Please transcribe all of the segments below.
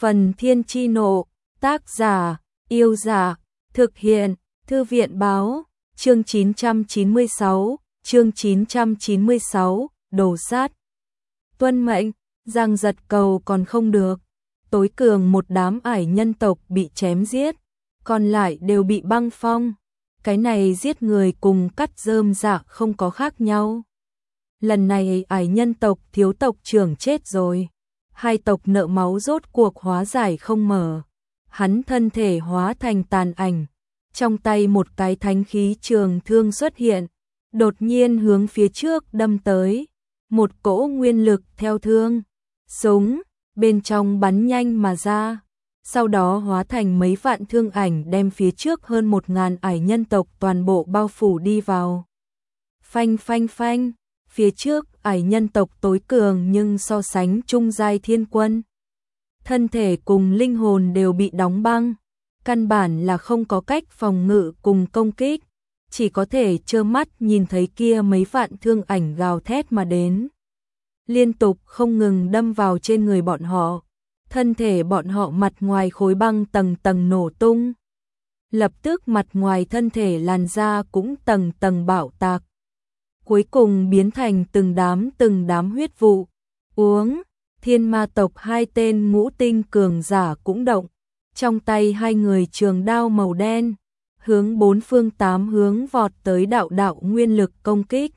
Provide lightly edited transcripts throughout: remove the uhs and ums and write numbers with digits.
Phần Thiên Chi Nộ, tác giả, Yêu Giả, thực hiện, Thư viện Báo, chương 996, đồ sát. Tuân mệnh, Giang Giật cầu còn không được. Tối cường một đám ải nhân tộc bị chém giết, còn lại đều bị băng phong. Cái này giết người cùng cắt rơm rạ không có khác nhau. Lần này ải nhân tộc thiếu tộc trưởng chết rồi. Hai tộc nợ máu rốt cuộc hóa giải không mở. Hắn thân thể hóa thành tàn ảnh. Trong tay một cái thánh khí trường thương xuất hiện. Đột nhiên hướng phía trước đâm tới. Một cỗ nguyên lực theo thương. Súng, bên trong bắn nhanh mà ra. Sau đó hóa thành mấy vạn thương ảnh đem phía trước hơn 1000 ải nhân tộc toàn bộ bao phủ đi vào. Phanh phanh phanh, phía trước ải nhân tộc tối cường nhưng so sánh trung giai thiên quân. Thân thể cùng linh hồn đều bị đóng băng, căn bản là không có cách phòng ngự cùng công kích, chỉ có thể trơ mắt nhìn thấy kia mấy vạn thương ảnh gào thét mà đến. Liên tục không ngừng đâm vào trên người bọn họ. Thân thể bọn họ mặt ngoài khối băng tầng tầng nổ tung. Lập tức mặt ngoài thân thể làn da cũng tầng tầng bạo tạc. Cuối cùng biến thành từng đám huyết vụ. Uống, thiên ma tộc hai tên ngũ tinh cường giả cũng động. Trong tay hai người trường đao màu đen, hướng bốn phương tám hướng vọt tới đạo đạo nguyên lực công kích.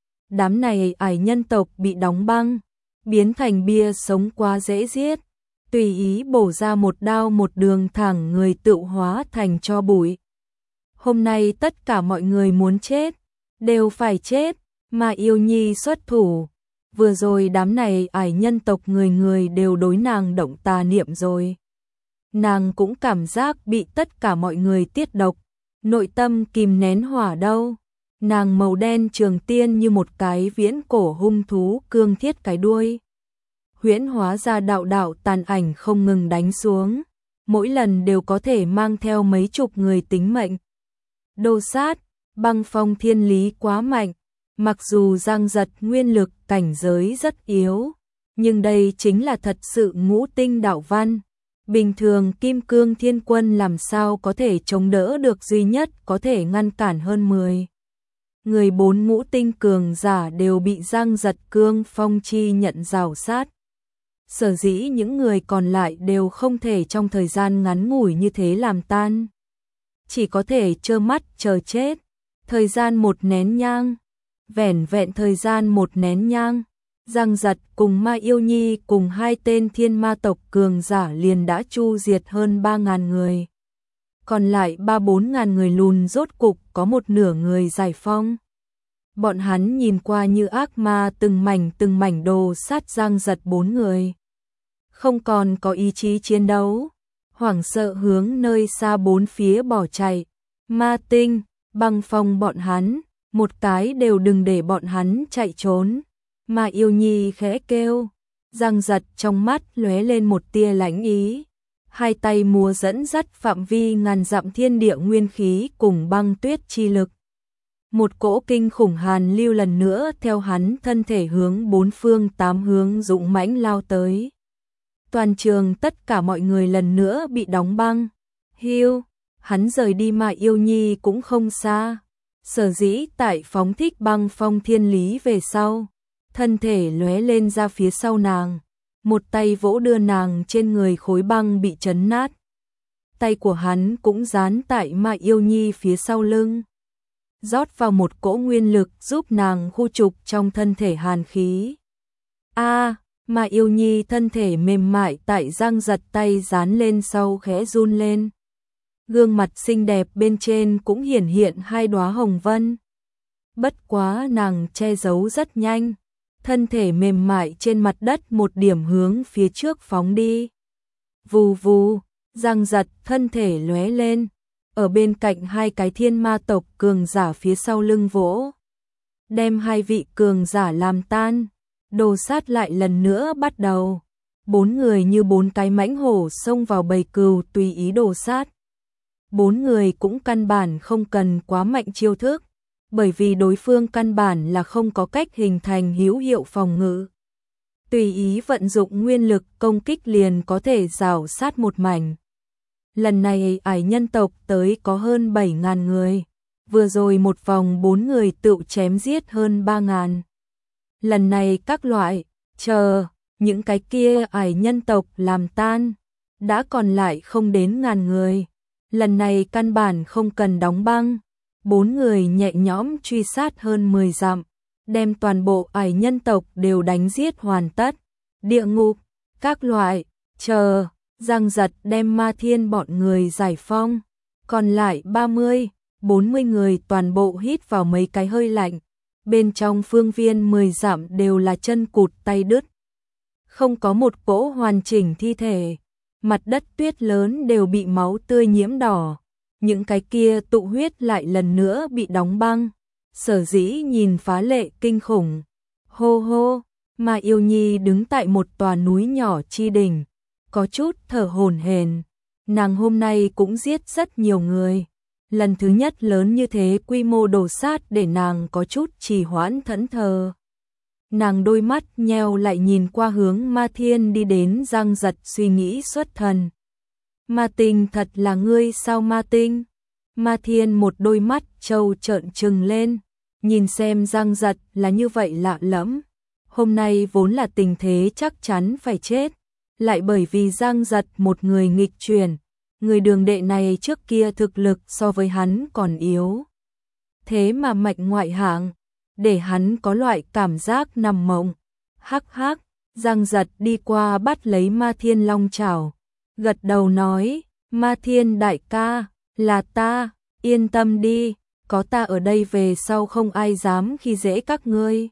Đám này ải nhân tộc bị đóng băng, biến thành bia sống quá dễ giết. Tùy ý bổ ra một đao một đường thẳng người tự hóa thành tro bụi. Hôm nay tất cả mọi người muốn chết, đều phải chết, mà Yêu Nhi xuất thủ. Vừa rồi đám này ải nhân tộc người người đều đối nàng động tà niệm rồi. Nàng cũng cảm giác bị tất cả mọi người tiết độc, nội tâm kìm nén hỏa đâu. Nàng màu đen trường tiên như một cái viễn cổ hung thú cương thiết cái đuôi. Huyễn hóa ra đạo đạo tàn ảnh không ngừng đánh xuống, mỗi lần đều có thể mang theo mấy chục người tính mệnh. Đồ sát, băng phong thiên lý quá mạnh, mặc dù Giang Giật nguyên lực cảnh giới rất yếu, nhưng đây chính là thật sự ngũ tinh đạo văn. Bình thường kim cương thiên quân làm sao có thể chống đỡ được, duy nhất có thể ngăn cản hơn 10. Người 4 ngũ tinh cường giả đều bị Giang Giật cương phong chi nhận rào sát. Sở dĩ những người còn lại đều không thể trong thời gian ngắn ngủi như thế làm tan. Chỉ có thể trơ mắt chờ chết. Thời gian một nén nhang. Vẻn vẹn thời gian một nén nhang. Giang Giật cùng Ma Yêu Nhi cùng hai tên thiên ma tộc cường giả liền đã chu diệt hơn 3000 người. Còn lại 3-4000 người lùn rốt cục có một nửa người giải phong. Bọn hắn nhìn qua như ác ma từng mảnh đồ sát Giang Giật 4 người. Không còn có ý chí chiến đấu, hoảng sợ hướng nơi xa bốn phía bỏ chạy. Ma tinh, băng phong bọn hắn, một cái đều đừng để bọn hắn chạy trốn. Ma Yêu Nhi khẽ kêu, Giang Giật trong mắt lóe lên một tia lãnh ý. Hai tay múa dẫn dắt phạm vi ngàn dặm thiên địa nguyên khí cùng băng tuyết chi lực. Một cỗ kinh khủng hàn lưu lần nữa theo hắn thân thể hướng bốn phương tám hướng dũng mãnh lao tới. Toàn trường tất cả mọi người lần nữa bị đóng băng. Hiu, hắn rời đi mà Yêu Nhi cũng không xa. Sở dĩ tại phóng thích băng phong thiên lý về sau, thân thể lóe lên ra phía sau nàng. Một tay vỗ đưa nàng trên người khối băng bị chấn nát. Tay của hắn cũng dán tại Ma Yêu Nhi phía sau lưng. Rót vào một cỗ nguyên lực giúp nàng khu trục trong thân thể hàn khí. Ma Yêu Nhi thân thể mềm mại tại Giang Giật tay dán lên sau khẽ run lên. Gương mặt xinh đẹp bên trên cũng hiển hiện 2 đóa hồng vân. Bất quá nàng che giấu rất nhanh. Thân thể mềm mại trên mặt đất một điểm hướng phía trước phóng đi. Vù vù, Giang Giật thân thể lóe lên. Ở bên cạnh hai cái thiên ma tộc cường giả phía sau lưng vỗ. Đem hai vị cường giả làm tan. Đồ sát lại lần nữa bắt đầu. 4 người như 4 cái mãnh hổ xông vào bầy cừu tùy ý đồ sát. 4 người cũng căn bản không cần quá mạnh chiêu thức, bởi vì đối phương căn bản là không có cách hình thành hữu hiệu phòng ngự. tùy ý vận dụng nguyên lực công kích liền có thể rào sát một mảnh. Lần này ải nhân tộc tới có hơn 7.000 người, vừa rồi một vòng 4 người tự chém giết hơn 3.000. Lần này các loại, những cái kia ải nhân tộc làm tan, đã còn lại không đến 1.000 người. Lần này căn bản không cần đóng băng, 4 người nhẹ nhõm truy sát hơn 10 dặm, đem toàn bộ ải nhân tộc đều đánh giết hoàn tất. Địa ngục, các loại, Giang Giật đem Ma Thiên bọn người giải phong, còn lại 40 người toàn bộ hít vào mấy cái hơi lạnh, bên trong phương viên 10 dặm đều là chân cụt tay đứt. Không có một cỗ hoàn chỉnh thi thể, mặt đất tuyết lớn đều bị máu tươi nhiễm đỏ, những cái kia tụ huyết lại lần nữa bị đóng băng, sở dĩ nhìn phá lệ kinh khủng. Hô hô, Ma Yêu Nhi đứng tại một tòa núi nhỏ chi đỉnh, có chút thở hổn hển. Nàng hôm nay cũng giết rất nhiều người. Lần thứ nhất lớn như thế quy mô đổ sát để nàng có chút trì hoãn thẫn thờ. Nàng đôi mắt nheo lại nhìn qua hướng Ma Thiên đi đến. Giang Giật suy nghĩ xuất thần. Ma Tinh thật là ngươi sao Ma Tinh? Ma Thiên một đôi mắt trâu trợn trừng lên, nhìn xem Giang Giật là như vậy lạ lẫm. Hôm nay vốn là tình thế chắc chắn phải chết, lại bởi vì Giang Giật một người nghịch chuyển, người đường đệ này trước kia thực lực so với hắn còn yếu. Thế mà mạnh ngoại hạng, để hắn có loại cảm giác nằm mộng. Hắc hắc, Giang Giật đi qua bắt lấy Ma Thiên long chảo, gật đầu nói, Ma Thiên đại ca, là ta, yên tâm đi, có ta ở đây về sau không ai dám khi dễ các ngươi.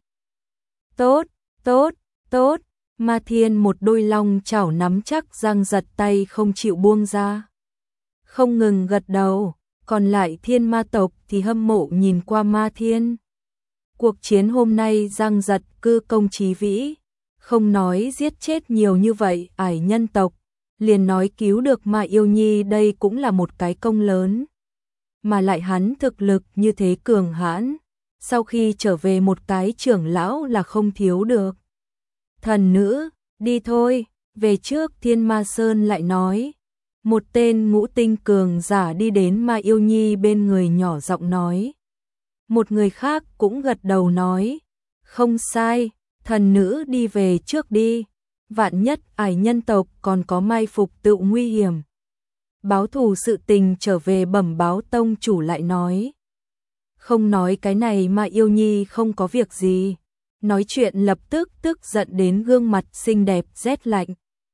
Tốt, tốt, tốt, Ma Thiên một đôi long chảo nắm chắc Giang Giật tay không chịu buông ra. Không ngừng gật đầu, còn lại thiên ma tộc thì hâm mộ nhìn qua Ma Thiên. Cuộc chiến hôm nay Giang Giật cư công trí vĩ, không nói giết chết nhiều như vậy ải nhân tộc, liền nói cứu được Ma Yêu Nhi đây cũng là một cái công lớn. Mà lại hắn thực lực như thế cường hãn, sau khi trở về một cái trưởng lão là không thiếu được. Thần nữ, đi thôi, về trước. Thiên Ma Sơn lại nói. Một tên ngũ tinh cường giả đi đến Ma Yêu Nhi bên người nhỏ giọng nói. Một người khác cũng gật đầu nói, không sai, thần nữ đi về trước đi, vạn nhất ải nhân tộc còn có mai phục tự nguy hiểm. Báo thù sự tình trở về bẩm báo tông chủ lại nói. Không nói cái này Ma Yêu Nhi không có việc gì, nói chuyện lập tức tức giận đến gương mặt xinh đẹp rét lạnh.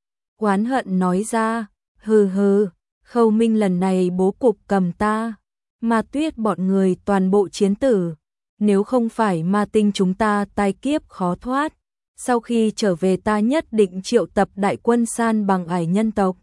Oán hận nói ra, hừ hừ, Khâu Minh lần này bố cục cầm ta, Ma Tuyết bọn người toàn bộ chiến tử, nếu không phải Ma Tinh chúng ta tai kiếp khó thoát, sau khi trở về ta nhất định triệu tập đại quân san bằng ải nhân tộc.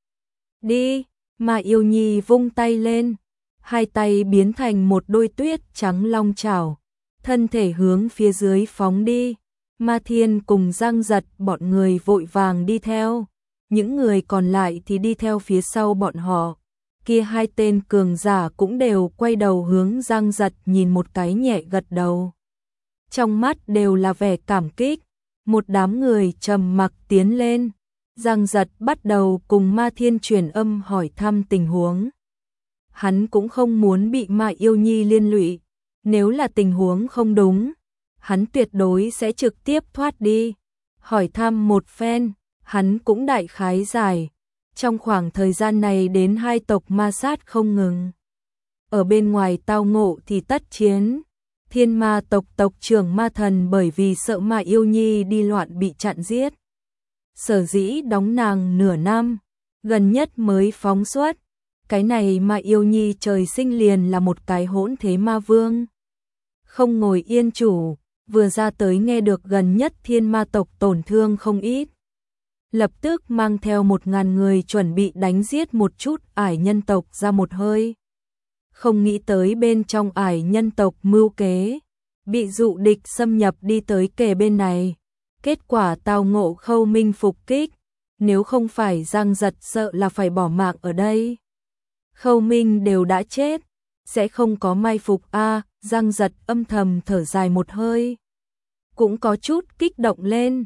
Đi, Ma Yêu Nhi vung tay lên, hai tay biến thành một đôi tuyết trắng long chảo, thân thể hướng phía dưới phóng đi. Ma Thiên cùng Giang Giật bọn người vội vàng đi theo, những người còn lại thì đi theo phía sau bọn họ. Kia hai tên cường giả cũng đều quay đầu hướng Giang Giật nhìn một cái nhẹ gật đầu. Trong mắt đều là vẻ cảm kích, một đám người trầm mặc tiến lên. Giang Giật bắt đầu cùng Ma Thiên truyền âm hỏi thăm tình huống. Hắn cũng không muốn bị Ma Yêu Nhi liên lụy, nếu là tình huống không đúng, hắn tuyệt đối sẽ trực tiếp thoát đi. Hỏi thăm một phen, hắn cũng đại khái giải. Trong khoảng thời gian này đến hai tộc ma sát không ngừng. Ở bên ngoài tao ngộ thì tất chiến. Thiên ma tộc tộc trưởng Ma Thần bởi vì sợ Ma Yêu Nhi đi loạn bị chặn giết, sở dĩ đóng nàng nửa năm, gần nhất mới phóng xuất. Cái này Ma Yêu Nhi trời sinh liền là một cái hỗn thế ma vương, không ngồi yên chủ, vừa ra tới nghe được gần nhất thiên ma tộc tổn thương không ít, lập tức mang theo 1.000 người chuẩn bị đánh giết một chút ải nhân tộc ra một hơi. Không nghĩ tới bên trong ải nhân tộc mưu kế, bị dụ địch xâm nhập đi tới kề bên này. Kết quả tao ngộ Khâu Minh phục kích, nếu không phải Giang Giật sợ là phải bỏ mạng ở đây. Khâu Minh đều đã chết, sẽ không có mai phục a. Giang Giật âm thầm thở dài một hơi, cũng có chút kích động lên.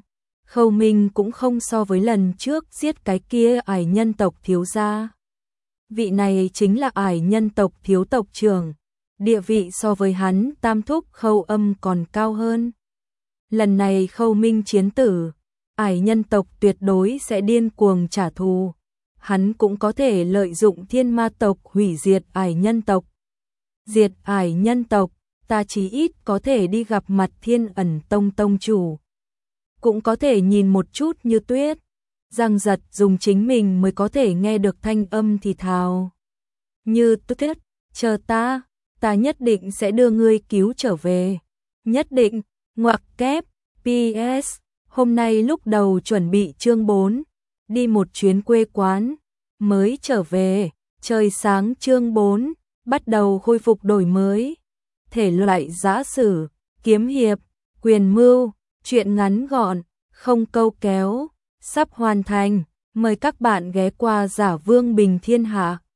Khâu Minh cũng không so với lần trước giết cái kia ải nhân tộc thiếu gia. Vị này chính là ải nhân tộc thiếu tộc trưởng, địa vị so với hắn tam thúc Khâu Âm còn cao hơn. Lần này Khâu Minh chiến tử, ải nhân tộc tuyệt đối sẽ điên cuồng trả thù. Hắn cũng có thể lợi dụng thiên ma tộc hủy diệt ải nhân tộc. Diệt ải nhân tộc, ta chí ít có thể đi gặp mặt Thiên Ẩn Tông tông chủ. Cũng có thể nhìn một chút Như Tuyết. Giang Giật dùng chính mình mới có thể nghe được thanh âm thì thào. Như Tuyết, chờ ta nhất định sẽ đưa ngươi cứu trở về. Nhất định, ngoặc kép, PS, hôm nay lúc đầu chuẩn bị chương 4, đi một chuyến quê quán, mới trở về, trời sáng chương 4, bắt đầu khôi phục đổi mới. Thể loại giã sử, kiếm hiệp, quyền mưu, truyện ngắn gọn, không câu kéo, sắp hoàn thành. Mời các bạn ghé qua Giả Vương Bình Thiên Hạ.